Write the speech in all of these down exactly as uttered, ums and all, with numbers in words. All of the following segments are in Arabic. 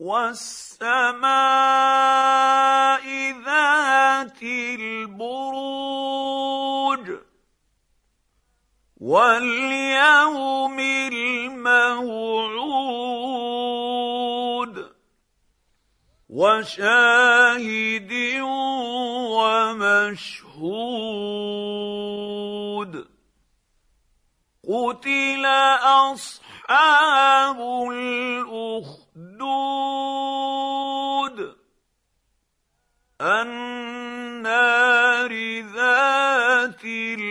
وَالسَّمَاءِ ذَاتِ الْبُرُوجِ وَالْيَوْمِ الْمَوْعُودِ وَشَاهِدٍ وَمَشْهُودٍ قُتِلَ أَصْحَابُ الْأُخْدُودِ النَّارِ ذَاتِ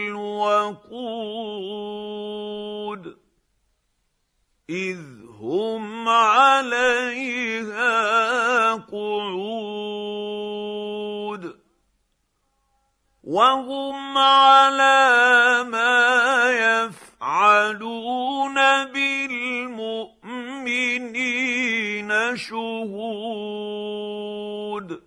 الْوَقُودِ إِذْ هُمْ عَلَيْهَا قُعُودٌ وَهُمْ عَلَىٰ مَا يَفْعَلُونَ بِالْمُؤْمِنِينَ شُهُودٌ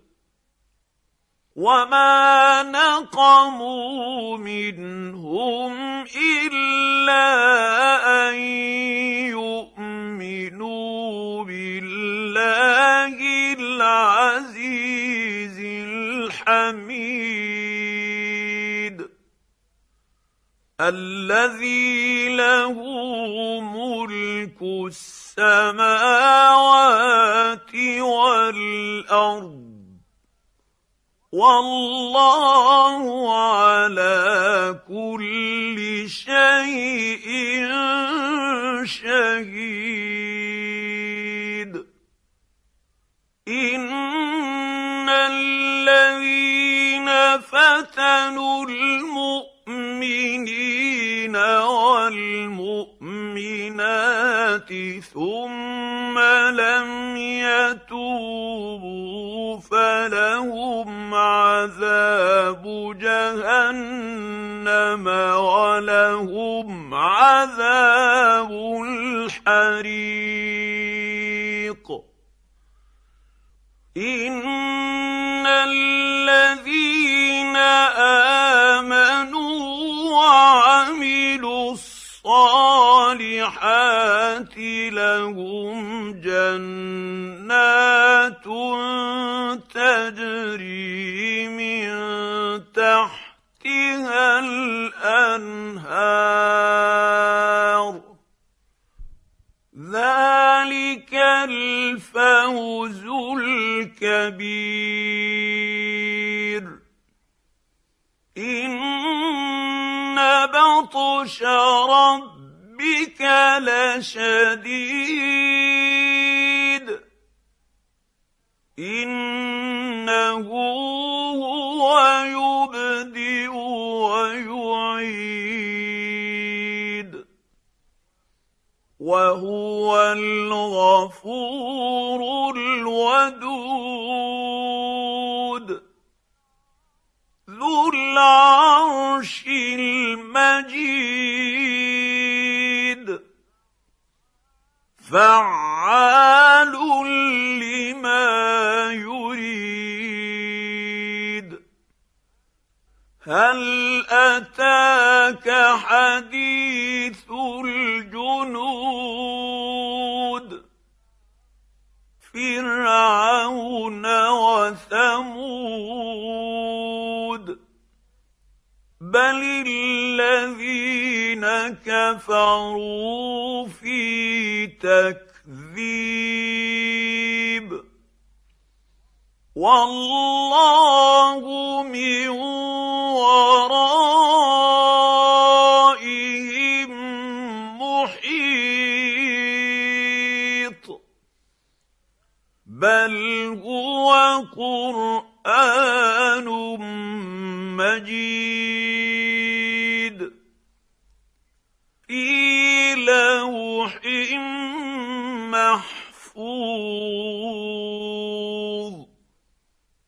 وَمَا نَقَمُوا مِنْهُمْ إِلَّا أَن يُؤْمِنُوا بِاللَّهِ الْعَزِيزِ الْحَمِيدِ الَّذِي لَهُ مُلْكُ السَّمَاوَاتِ وَالْأَرْضِ وَاللَّهُ عَلَىٰ كُلِّ شَيْءٍ شَهِيدٌ إِنَّ الَّذِينَ فَتَنُوا الْمُؤْمِنِينَ وَالْمُؤْمِنَاتِ ثُمَّ لَمْ يَتُوبُوا فَلَهُمْ عَذَابُ جَهَنَّمَ وَلَهُمْ عَذَابُ الْحَرِيقِ إِنَّ الَّذِينَ آمَنُوا وَعَمِلُوا الصَّالِحَاتِ لَهُمْ جَنَّاتٌ تَجْرِي مِن تَحْتِهَا الْأَنْهَارُ ذَلِكَ الْفَوْزُ الْكَبِيرُ إِنَّ بَطْشَ رَبِّكَ لَشَدِيدٌ إِنَّهُ هُوَ يُبْدِئُ وَيُعِيدُ وَهُوَ الْغَفُورُ الْوَدُودُ ذُو الْعَرْشِ الْمَجِيدُ فَعَّالٌ لِّمَا يُرِيدُ هَلْ أَتَاكَ حَدِيثُ الْجُنُودِ فِرْعَوْنَ وَثَمُودَ بَلِ الَّذِينَ كَفَرُوا فِي تَكْذِيبٍ وَاللَّهُ مِن وَرَائِهِم مُحِيطٌ بَلْ هُوَ قُرْآنٌ مَّجِيدٌ فِي لَوْحٍ مَّحْفُوظٍ